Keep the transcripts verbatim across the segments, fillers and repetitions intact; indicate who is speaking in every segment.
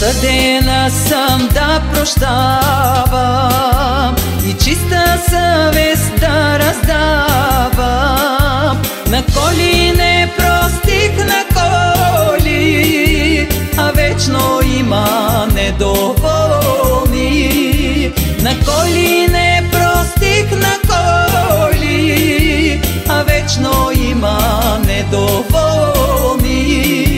Speaker 1: Осъдена съм да прощавам и чиста съвест да раздавам. На Коли не простих, на Коли, а вечно има недоволни. На Коли не простих, на Коли, а вечно има недоволни.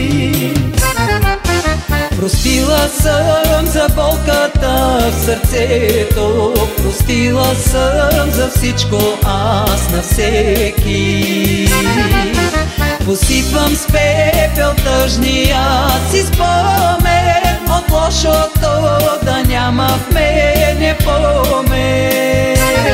Speaker 1: Простила съм за болката в сърцето, простила съм за всичко аз на всеки. Посипвам с пепел тъжния си спомен, от лошото да няма в мене помен.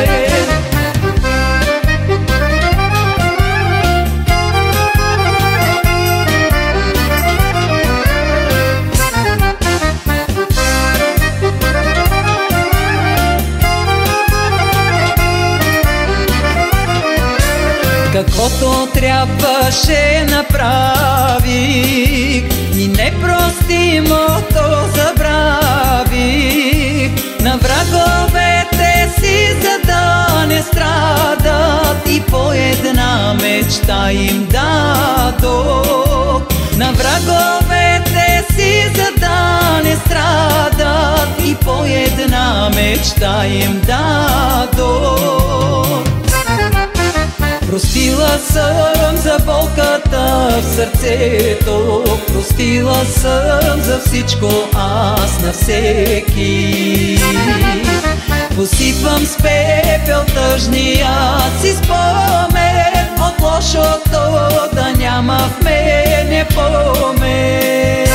Speaker 1: Каквото трябваше направих и непростимото забравих. На враговете си, за да не страдат, и по една мечта им дадох. На враговете си, за да не страдат, и по една мечта им дадох. Простила съм за болката в сърцето, простила съм за всичко аз на всеки. Посипвам с пепел тъжния си спомен, от лошото да няма в мене помен.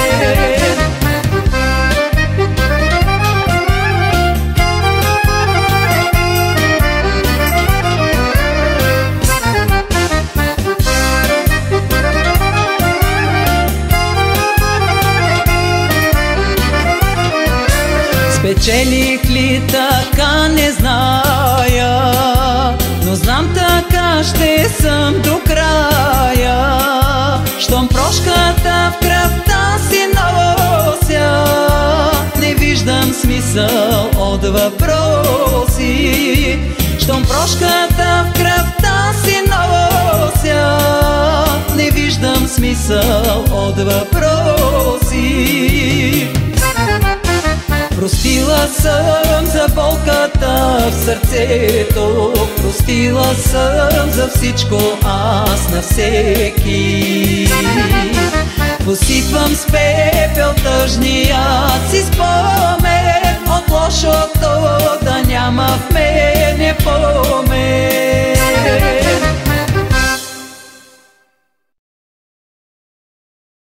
Speaker 1: Спечелих ли така, не зная, но знам така ще съм до края. Щом прошката в кръвта си нося, не виждам смисъл от въпроси. Щом прошката в кръвта си нося, не виждам смисъл от въпроси. Простила съм за болката в сърцето, простила съм за всичко аз на всеки. Посипвам с пепел тъжния си спомен, от лошото да няма в мен